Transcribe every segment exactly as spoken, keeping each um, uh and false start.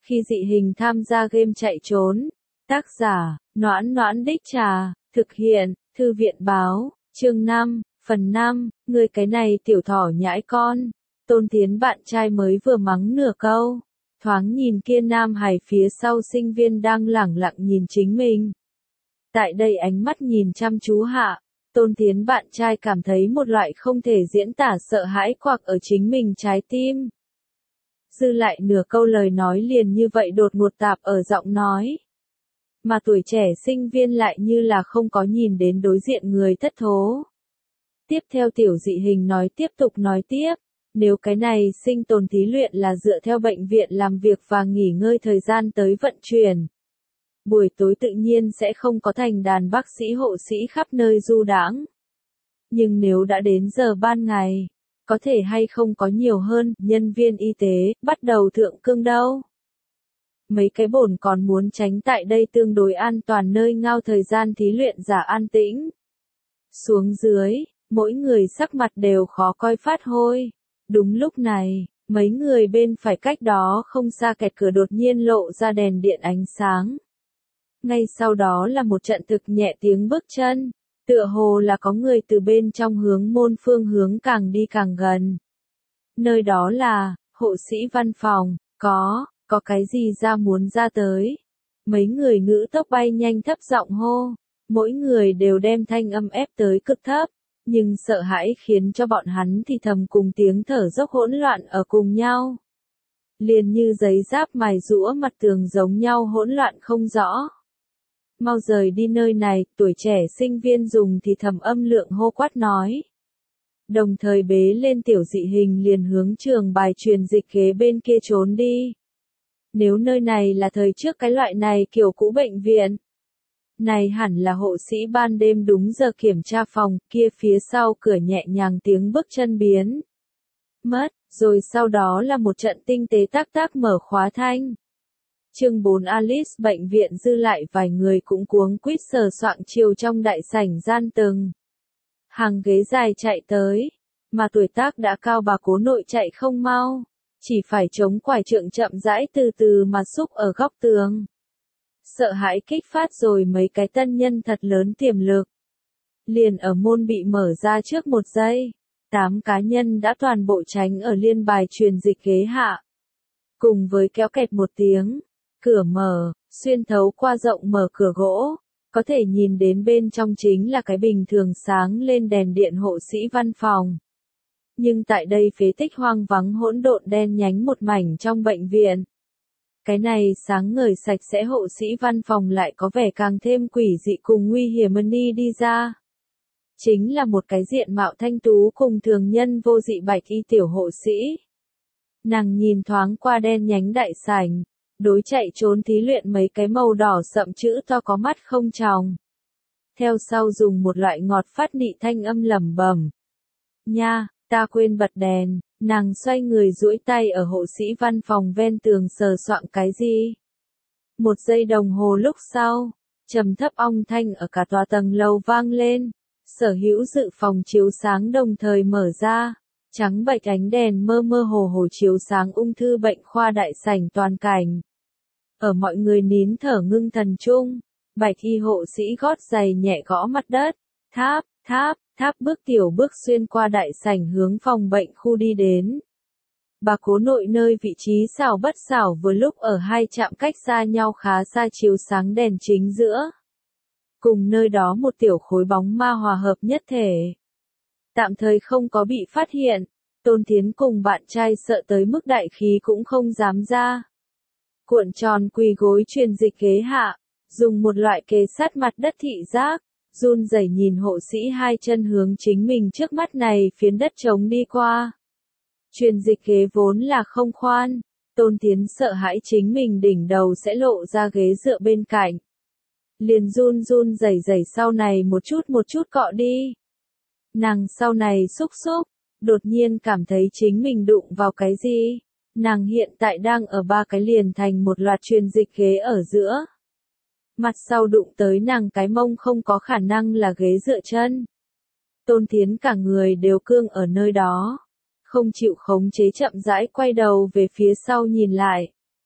Khi dị hình tham gia game chạy trốn. Tác giả, Noãn Noãn Đích Trà, thực hiện, Thư viện Báo, chương năm, phần năm, ngươi cái này tiểu thỏ nhãi con. Tôn Tiến bạn trai mới vừa mắng nửa câu, thoáng nhìn kia nam hài phía sau sinh viên đang lẳng lặng nhìn chính mình. Tại đây ánh mắt nhìn chăm chú hạ, Tôn Tiến bạn trai cảm thấy một loại không thể diễn tả sợ hãi quặc ở chính mình trái tim. Dư lại nửa câu lời nói liền như vậy đột ngột tạp ở giọng nói. Mà tuổi trẻ sinh viên lại như là không có nhìn đến đối diện người thất thố. Tiếp theo tiểu dị hình nói tiếp tục nói tiếp, nếu cái này sinh tồn thí luyện là dựa theo bệnh viện làm việc và nghỉ ngơi thời gian tới vận chuyển. Buổi tối tự nhiên sẽ không có thành đàn bác sĩ hộ sĩ khắp nơi du đãng. Nhưng nếu đã đến giờ ban ngày, có thể hay không có nhiều hơn nhân viên y tế bắt đầu thượng cương đâu. Mấy cái bổn còn muốn tránh tại đây tương đối an toàn nơi ngao thời gian thí luyện giả an tĩnh. Xuống dưới, mỗi người sắc mặt đều khó coi phát hôi. Đúng lúc này, mấy người bên phải cách đó không xa kẹt cửa đột nhiên lộ ra đèn điện ánh sáng. Ngay sau đó là một trận thực nhẹ tiếng bước chân, tựa hồ là có người từ bên trong hướng môn phương hướng càng đi càng gần. Nơi đó là, hộ sĩ văn phòng, có, có cái gì ra muốn ra tới. Mấy người ngữ tốc bay nhanh thấp giọng hô, mỗi người đều đem thanh âm ép tới cực thấp, nhưng sợ hãi khiến cho bọn hắn thì thầm cùng tiếng thở dốc hỗn loạn ở cùng nhau. Liền như giấy giáp mài rũa mặt tường giống nhau hỗn loạn không rõ. Mau rời đi nơi này, tuổi trẻ sinh viên dùng thì thầm âm lượng hô quát nói. Đồng thời bế lên tiểu dị hình liền hướng trường bài truyền dịch kế bên kia trốn đi. Nếu nơi này là thời trước cái loại này kiểu cũ bệnh viện. Này hẳn là hộ sĩ ban đêm đúng giờ kiểm tra phòng, kia phía sau cửa nhẹ nhàng tiếng bước chân biến. Mất, rồi sau đó là một trận tinh tế tác tác mở khóa thanh. Chương bốn Alice bệnh viện dư lại vài người cũng cuống quýt sờ soạng chiều trong đại sảnh gian từng. Hàng ghế dài chạy tới, mà tuổi tác đã cao bà cố nội chạy không mau, chỉ phải chống quải trượng chậm rãi từ từ mà xúc ở góc tường. Sợ hãi kích phát rồi mấy cái tân nhân thật lớn tiềm lực. Liền ở môn bị mở ra trước một giây, tám cá nhân đã toàn bộ tránh ở liên bài truyền dịch ghế hạ. Cùng với kéo kẹt một tiếng, cửa mở, xuyên thấu qua rộng mở cửa gỗ, có thể nhìn đến bên trong chính là cái bình thường sáng lên đèn điện hộ sĩ văn phòng. Nhưng tại đây phế tích hoang vắng hỗn độn đen nhánh một mảnh trong bệnh viện. Cái này sáng ngời sạch sẽ hộ sĩ văn phòng lại có vẻ càng thêm quỷ dị cùng nguy hiểm hơn đi đi ra. Chính là một cái diện mạo thanh tú cùng thường nhân vô dị bạch y tiểu hộ sĩ. Nàng nhìn thoáng qua đen nhánh đại sảnh, đối chạy trốn thí luyện mấy cái màu đỏ sậm chữ to có mắt không tròng. Theo sau dùng một loại ngọt phát nị thanh âm lẩm bẩm. Nha, ta quên bật đèn, nàng xoay người duỗi tay ở hộ sĩ văn phòng ven tường sờ soạng cái gì. Một giây đồng hồ lúc sau, trầm thấp ong thanh ở cả tòa tầng lầu vang lên, sở hữu dự phòng chiếu sáng đồng thời mở ra, trắng bệch ánh đèn mơ mơ hồ hồ chiếu sáng ung thư bệnh khoa đại sảnh toàn cảnh. Ở mọi người nín thở ngưng thần chung, bạch y hộ sĩ gót giày nhẹ gõ mặt đất, tháp, tháp, tháp bước tiểu bước xuyên qua đại sảnh hướng phòng bệnh khu đi đến. Bà cố nội nơi vị trí xảo bất xảo vừa lúc ở hai trạm cách xa nhau khá xa chiếu sáng đèn chính giữa. Cùng nơi đó một tiểu khối bóng ma hòa hợp nhất thể. Tạm thời không có bị phát hiện, Tôn Tiến cùng bạn trai sợ tới mức đại khí cũng không dám ra. Cuộn tròn quỳ gối truyền dịch ghế hạ, dùng một loại kề sát mặt đất thị giác, run rẩy nhìn hộ sĩ hai chân hướng chính mình trước mắt này phiến đất trống đi qua. Truyền dịch ghế vốn là không khoan, Tôn Tiến sợ hãi chính mình đỉnh đầu sẽ lộ ra ghế dựa bên cạnh. Liền run run rẩy rẩy sau này một chút một chút cọ đi. Nàng sau này xúc xúc, đột nhiên cảm thấy chính mình đụng vào cái gì. Nàng hiện tại đang ở ba cái liền thành một loạt truyền dịch ghế ở giữa. Mặt sau đụng tới nàng cái mông không có khả năng là ghế dựa chân. Tôn Tiến cả người đều cương ở nơi đó. Không chịu khống chế chậm rãi quay đầu về phía sau nhìn lại.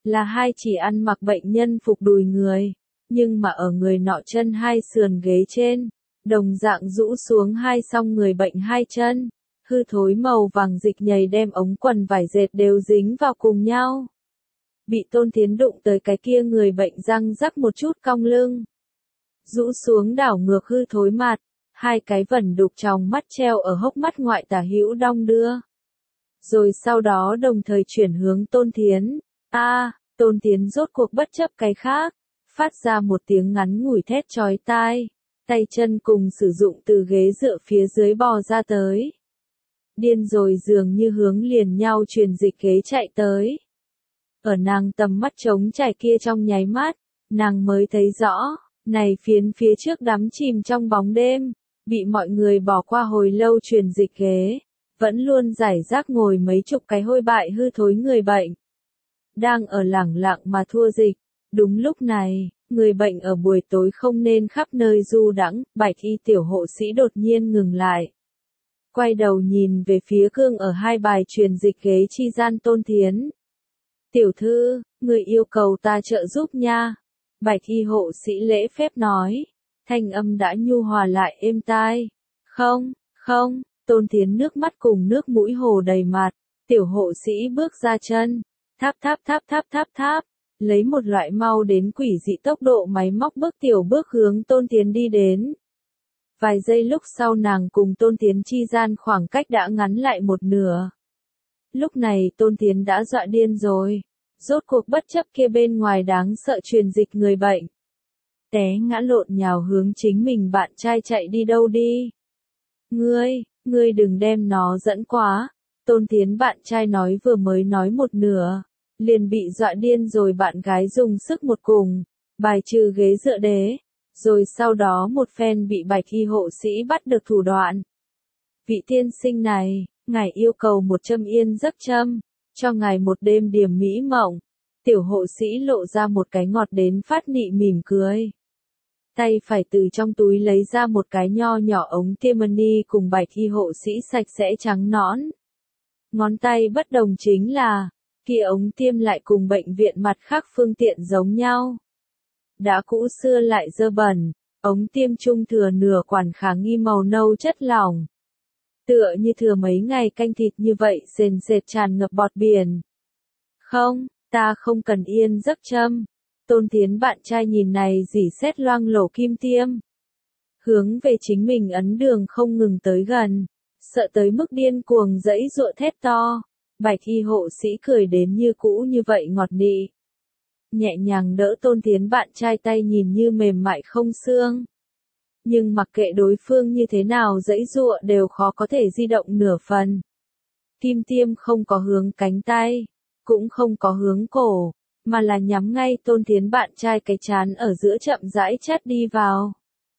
là hai chỉ ăn mặc bệnh nhân phục đùi người, nhưng mà ở người nọ chân hai sườn ghế trên, đồng dạng rũ xuống hai song người bệnh hai chân, hư thối màu vàng dịch nhầy đem ống quần vải dệt đều dính vào cùng nhau. Bị Tôn Thiến đụng tới cái kia người bệnh răng rắc một chút cong lưng. Rũ xuống đảo ngược hư thối mặt, hai cái vẩn đục tròng mắt treo ở hốc mắt ngoại tả hữu đong đưa. Rồi sau đó đồng thời chuyển hướng Tôn Thiến. A, à, Tôn Thiến rốt cuộc bất chấp cái khác, phát ra một tiếng ngắn ngủi thét chói tai, tay chân cùng sử dụng từ ghế dựa phía dưới bò ra tới. Điên rồi dường như hướng liền nhau truyền dịch ghế chạy tới. Ở nàng tầm mắt trống trải kia trong nháy mắt, nàng mới thấy rõ, này phiến phía trước đắm chìm trong bóng đêm, bị mọi người bỏ qua hồi lâu truyền dịch ghế, vẫn luôn giải rác ngồi mấy chục cái hôi bại hư thối người bệnh. Đang ở lẳng lặng mà thua dịch, đúng lúc này, người bệnh ở buổi tối không nên khắp nơi du đãng, bạch y tiểu hộ sĩ đột nhiên ngừng lại. Quay đầu nhìn về phía cương ở hai bài truyền dịch ghế chi gian Tôn Thiến. Tiểu thư, người yêu cầu ta trợ giúp nha. Bạch y hộ sĩ lễ phép nói, thanh âm đã nhu hòa lại êm tai. Không, không, Tôn Thiến nước mắt cùng nước mũi hồ đầy mặt, tiểu hộ sĩ bước ra chân, tháp tháp tháp tháp tháp tháp, lấy một loại mau đến quỷ dị tốc độ máy móc bước tiểu bước hướng Tôn Thiến đi đến. Vài giây lúc sau nàng cùng Tôn Thiến chi gian khoảng cách đã ngắn lại một nửa. Lúc này Tôn Thiến đã dọa điên rồi, rốt cuộc bất chấp kia bên ngoài đáng sợ truyền dịch người bệnh. Té ngã lộn nhào hướng chính mình bạn trai chạy đi đâu đi. Ngươi, ngươi đừng đem nó dẫn quá. Tôn Thiến bạn trai nói vừa mới nói một nửa, liền bị dọa điên rồi bạn gái dùng sức một cùng, bài trừ ghế dựa đế, rồi sau đó một phen bị bạch y hộ sĩ bắt được thủ đoạn. Vị tiên sinh này, ngài yêu cầu một châm yên giấc châm, cho ngài một đêm điềm mỹ mộng. Tiểu hộ sĩ lộ ra một cái ngọt đến phát nị mỉm cười. Tay phải từ trong túi lấy ra một cái nho nhỏ ống tiêm mani cùng bạch y hộ sĩ sạch sẽ trắng nõn. Ngón tay bất đồng chính là, kia ống tiêm lại cùng bệnh viện mặt khác phương tiện giống nhau. Đã cũ xưa lại dơ bẩn, ống tiêm trung thừa nửa quản khả nghi màu nâu chất lỏng. Tựa như thừa mấy ngày canh thịt như vậy sền sệt tràn ngập bọt biển. Không, ta không cần yên giấc châm. Tôn Thiến bạn trai nhìn này dỉ xét loang lổ kim tiêm. Hướng về chính mình ấn đường không ngừng tới gần, sợ tới mức điên cuồng dẫy dụa thét to. Bạch y hộ sĩ cười đến như cũ như vậy ngọt nị. Nhẹ nhàng đỡ Tôn Thiến bạn trai tay nhìn như mềm mại không xương. Nhưng mặc kệ đối phương như thế nào dẫy dụa đều khó có thể di động nửa phần. Kim tiêm không có hướng cánh tay, cũng không có hướng cổ, mà là nhắm ngay Tôn Thiến bạn trai cái chán ở giữa chậm rãi chát đi vào.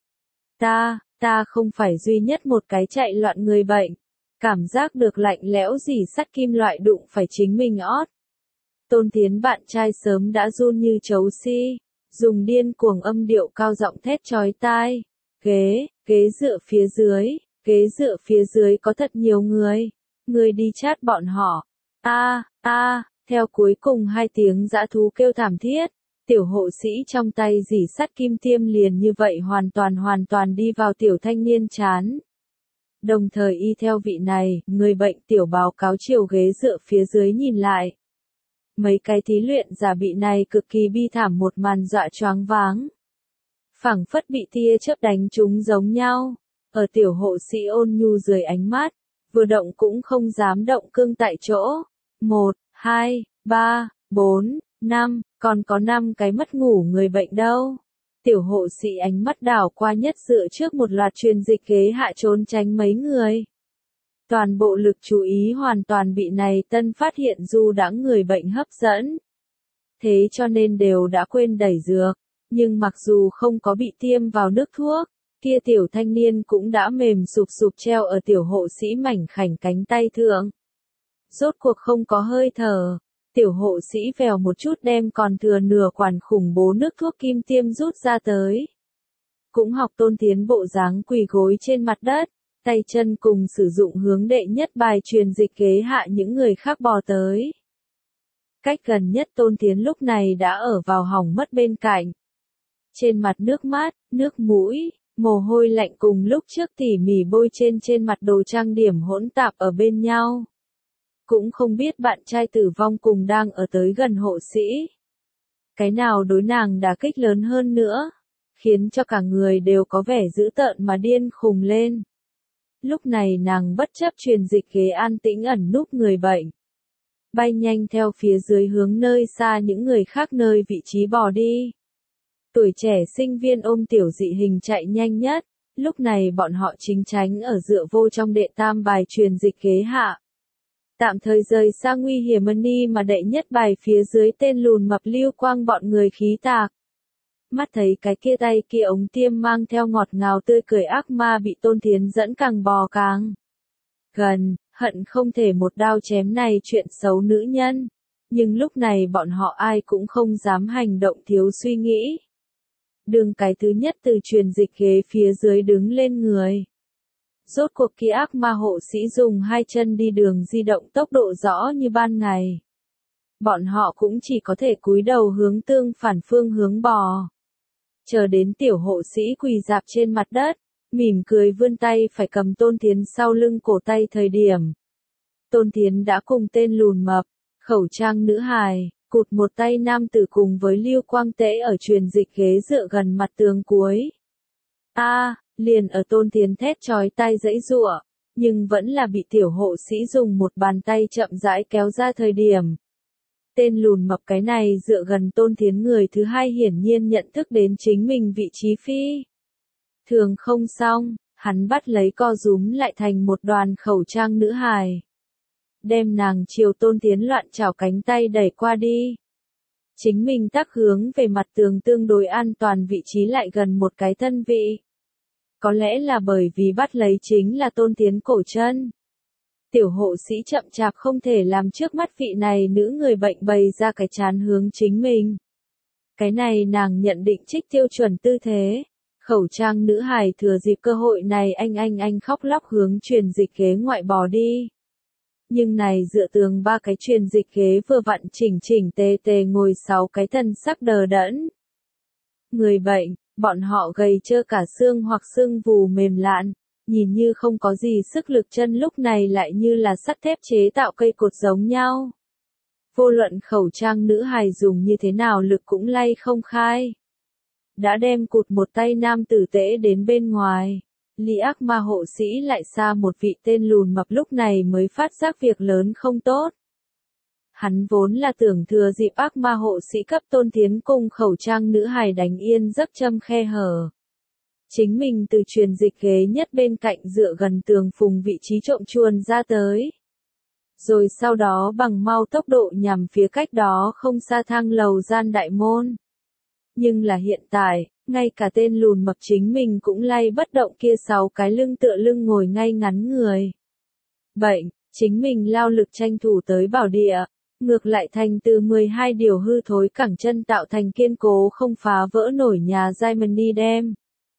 Ta, ta không phải duy nhất một cái chạy loạn người bệnh. Cảm giác được lạnh lẽo dỉ sắt kim loại đụng phải chính mình ót. Tôn Thiến bạn trai sớm đã run như trấu si, dùng điên cuồng âm điệu cao giọng thét chói tai. Ghế, ghế dựa phía dưới, ghế dựa phía dưới có thật nhiều người. Người đi chát bọn họ. A, a, theo cuối cùng hai tiếng dã thú kêu thảm thiết, tiểu hộ sĩ trong tay dỉ sắt kim tiêm liền như vậy hoàn toàn hoàn toàn đi vào tiểu thanh niên chán. Đồng thời y theo vị này, người bệnh tiểu báo cáo chiều ghế dựa phía dưới nhìn lại. Mấy cái thí luyện giả bị này cực kỳ bi thảm một màn dọa choáng váng. Phảng phất bị tia chớp đánh chúng giống nhau, ở tiểu hộ sĩ ôn nhu dưới ánh mắt, vừa động cũng không dám động cương tại chỗ. Một, hai, ba, bốn, năm, còn có năm cái mất ngủ người bệnh đâu. Tiểu hộ sĩ ánh mắt đảo qua nhất dựa trước một loạt truyền dịch ghế hạ trốn tránh mấy người. Toàn bộ lực chú ý hoàn toàn bị này tân phát hiện du đãng người bệnh hấp dẫn. Thế cho nên đều đã quên đẩy dược, nhưng mặc dù không có bị tiêm vào nước thuốc, kia tiểu thanh niên cũng đã mềm sụp sụp treo ở tiểu hộ sĩ mảnh khảnh cánh tay thượng. Rốt cuộc không có hơi thở. Tiểu hộ sĩ vèo một chút đem còn thừa nửa quản khủng bố nước thuốc kim tiêm rút ra tới. Cũng học Tôn Thiến bộ dáng quỳ gối trên mặt đất, tay chân cùng sử dụng hướng đệ nhất bài truyền dịch ghế hạ những người khác bò tới. Cách gần nhất Tôn Thiến lúc này đã ở vào hỏng mất bên cạnh. Trên mặt nước mắt, nước mũi, mồ hôi lạnh cùng lúc trước tỉ mỉ bôi trên trên mặt đồ trang điểm hỗn tạp ở bên nhau. Cũng không biết bạn trai tử vong cùng đang ở tới gần hộ sĩ. Cái nào đối nàng đả kích lớn hơn nữa, khiến cho cả người đều có vẻ dữ tợn mà điên khùng lên. Lúc này nàng bất chấp truyền dịch ghế an tĩnh ẩn núp người bệnh. Bay nhanh theo phía dưới hướng nơi xa những người khác nơi vị trí bò đi. Tuổi trẻ sinh viên ôm tiểu dị hình chạy nhanh nhất, lúc này bọn họ chính tránh ở dựa vô trong đệ tam bài truyền dịch ghế hạ. Tạm thời rời xa nguy hiểm ni mà đệ nhất bài phía dưới tên lùn mập Lưu Quang bọn người khí tạc. Mắt thấy cái kia tay kia ống tiêm mang theo ngọt ngào tươi cười ác ma bị Tôn Thiến dẫn càng bò càng gần, hận không thể một đao chém này chuyện xấu nữ nhân. Nhưng lúc này bọn họ ai cũng không dám hành động thiếu suy nghĩ. Đường cái thứ nhất từ truyền dịch ghế phía dưới đứng lên người. Rốt cuộc kia ác ma hộ sĩ dùng hai chân đi đường di động tốc độ rõ như ban ngày. Bọn họ cũng chỉ có thể cúi đầu hướng tương phản phương hướng bò. Chờ đến tiểu hộ sĩ quỳ dạp trên mặt đất, mỉm cười vươn tay phải cầm Tôn Thiến sau lưng cổ tay thời điểm. Tôn Thiến đã cùng tên lùn mập, khẩu trang nữ hài, cụt một tay nam tử cùng với Lưu Quang Tễ ở truyền dịch ghế dựa gần mặt tường cuối. A, à, liền ở Tôn Thiến thét chói tai giãy giụa, nhưng vẫn là bị tiểu hộ sĩ dùng một bàn tay chậm rãi kéo ra thời điểm. Tên lùn mập cái này dựa gần Tôn Thiến người thứ hai hiển nhiên nhận thức đến chính mình vị trí phi. Thường không xong, hắn bắt lấy co rúm lại thành một đoàn khẩu trang nữ hài. Đem nàng chiều Tôn Thiến loạn chảo cánh tay đẩy qua đi. Chính mình tác hướng về mặt tường tương đối an toàn vị trí lại gần một cái thân vị. Có lẽ là bởi vì bắt lấy chính là Tôn Thiến cổ chân. Tiểu hộ sĩ chậm chạp không thể làm trước mắt vị này nữ người bệnh bày ra cái chán hướng chính mình. Cái này nàng nhận định trích tiêu chuẩn tư thế. Khẩu trang nữ hài thừa dịp cơ hội này anh anh anh khóc lóc hướng truyền dịch ghế ngoại bò đi. Nhưng này dựa tường ba cái truyền dịch ghế vừa vặn chỉnh chỉnh tề tề ngồi sáu cái thân sắc đờ đẫn. Người bệnh, bọn họ gầy trơ cả xương hoặc xương vù mềm lạn, nhìn như không có gì sức lực chân lúc này lại như là sắt thép chế tạo cây cột giống nhau. Vô luận khẩu trang nữ hài dùng như thế nào lực cũng lay không khai. Đã đem cụt một tay nam tử Tễ đến bên ngoài. Lý ác ma hộ sĩ lại xa một vị tên lùn mập lúc này mới phát giác việc lớn không tốt. Hắn vốn là tưởng thừa dịp ác ma hộ sĩ cấp Tôn Thiến cùng khẩu trang nữ hài đánh yên giấc châm khe hở. Chính mình từ truyền dịch ghế nhất bên cạnh dựa gần tường phùng vị trí trộm chuồn ra tới. Rồi sau đó bằng mau tốc độ nhằm phía cách đó không xa thang lầu gian đại môn. Nhưng là hiện tại, ngay cả tên lùn mập chính mình cũng lay bất động kia sáu cái lưng tựa lưng ngồi ngay ngắn người. Bệnh, chính mình lao lực tranh thủ tới bảo địa, ngược lại thành từ mười hai điều hư thối cẳng chân tạo thành kiên cố không phá vỡ nổi nhà Diamond đem.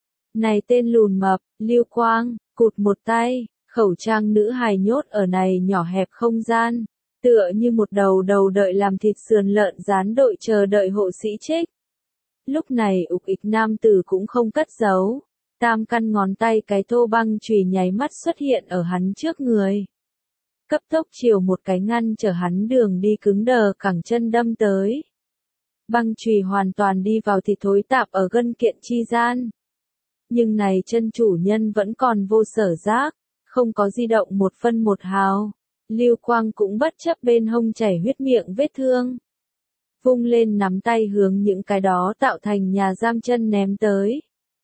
Này tên lùn mập, Lưu Quang, cụt một tay, khẩu trang nữ hài nhốt ở này nhỏ hẹp không gian, tựa như một đầu đầu đợi làm thịt sườn lợn rán đội chờ đợi hộ sĩ trích. Lúc này ục ịch nam tử cũng không cất giấu, tam căn ngón tay cái thô băng chùy nháy mắt xuất hiện ở hắn trước người. Cấp tốc chiều một cái ngăn chở hắn đường đi cứng đờ cẳng chân đâm tới. Băng chùy hoàn toàn đi vào thịt thối tạp ở gân kiện chi gian. Nhưng này chân chủ nhân vẫn còn vô sở giác, không có di động một phân một hào. Lưu Quang cũng bất chấp bên hông chảy huyết miệng vết thương. Vung lên nắm tay hướng những cái đó tạo thành nhà giam chân ném tới.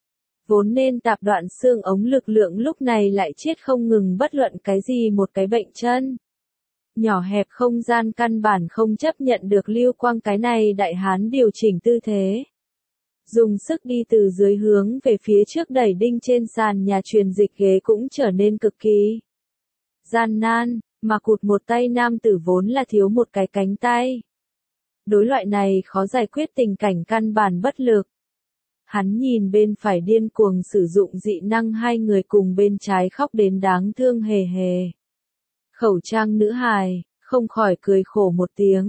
Vốn nên tạp đoạn xương ống lực lượng lúc này lại chết không ngừng bất luận cái gì một cái bệnh chân. Nhỏ hẹp không gian căn bản không chấp nhận được Lưu Quang cái này đại hán điều chỉnh tư thế. Dùng sức đi từ dưới hướng về phía trước đẩy đinh trên sàn nhà truyền dịch ghế cũng trở nên cực kỳ gian nan, mà cụt một tay nam tử vốn là thiếu một cái cánh tay. Đối loại này khó giải quyết tình cảnh căn bản bất lực. Hắn nhìn bên phải điên cuồng sử dụng dị năng hai người cùng bên trái khóc đến đáng thương hề hề. Khẩu trang nữ hài, không khỏi cười khổ một tiếng.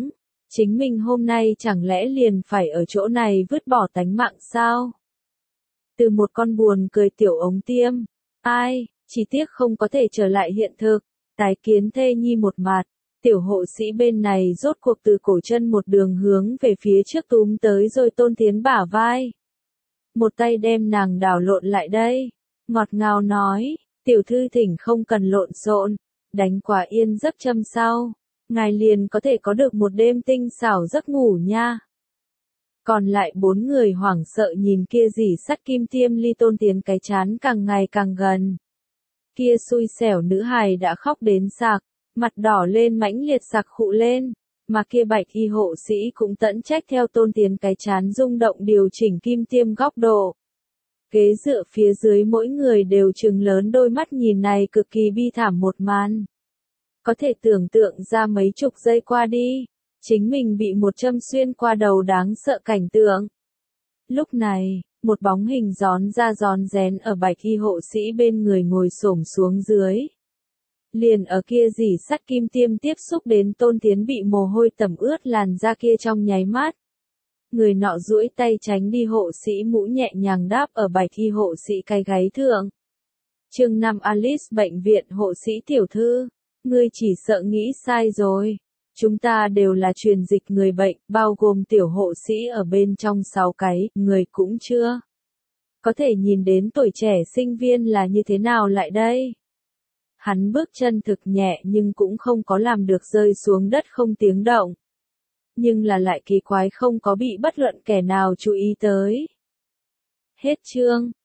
Chính mình hôm nay chẳng lẽ liền phải ở chỗ này vứt bỏ tánh mạng sao? Từ một con buồn cười tiểu ống tiêm. Ai, chỉ tiếc không có thể trở lại hiện thực. Tái kiến thê nhi một mặt. Tiểu hộ sĩ bên này rốt cuộc từ cổ chân một đường hướng về phía trước túm tới rồi Tôn Tiến bả vai. Một tay đem nàng đảo lộn lại đây. Ngọt ngào nói, tiểu thư thỉnh không cần lộn xộn, đánh quả yên giấc châm sau. Ngài liền có thể có được một đêm tinh xảo giấc ngủ nha. Còn lại bốn người hoảng sợ nhìn kia dỉ sắt kim tiêm ly Tôn Tiến cái chán càng ngày càng gần. Kia xui xẻo nữ hài đã khóc đến sạc, mặt đỏ lên mãnh liệt sặc khụ lên, mà kia bạch y hộ sĩ cũng tẫn trách theo Tôn Tiến cái chán rung động điều chỉnh kim tiêm góc độ. Ghế dựa phía dưới mỗi người đều trừng lớn đôi mắt nhìn này cực kỳ bi thảm một màn. Có thể tưởng tượng ra mấy chục giây qua đi, chính mình bị một châm xuyên qua đầu đáng sợ cảnh tượng. Lúc này, một bóng hình gión ra gión rén ở bạch y hộ sĩ bên người ngồi xổm xuống dưới. Liền ở kia dỉ sắt kim tiêm tiếp xúc đến Tôn Tiến bị mồ hôi tẩm ướt làn da kia trong nháy mắt. Người nọ duỗi tay tránh đi hộ sĩ mũ nhẹ nhàng đáp ở bạch y hộ sĩ cái gáy thượng. Chương năm Alice bệnh viện hộ sĩ tiểu thư, ngươi chỉ sợ nghĩ sai rồi. Chúng ta đều là truyền dịch người bệnh, bao gồm tiểu hộ sĩ ở bên trong sáu cái, người cũng chưa. Có thể nhìn đến tuổi trẻ sinh viên là như thế nào lại đây? Hắn bước chân thực nhẹ nhưng cũng không có làm được rơi xuống đất không tiếng động. Nhưng là lại kỳ quái không có bị bất luận kẻ nào chú ý tới. Hết chương.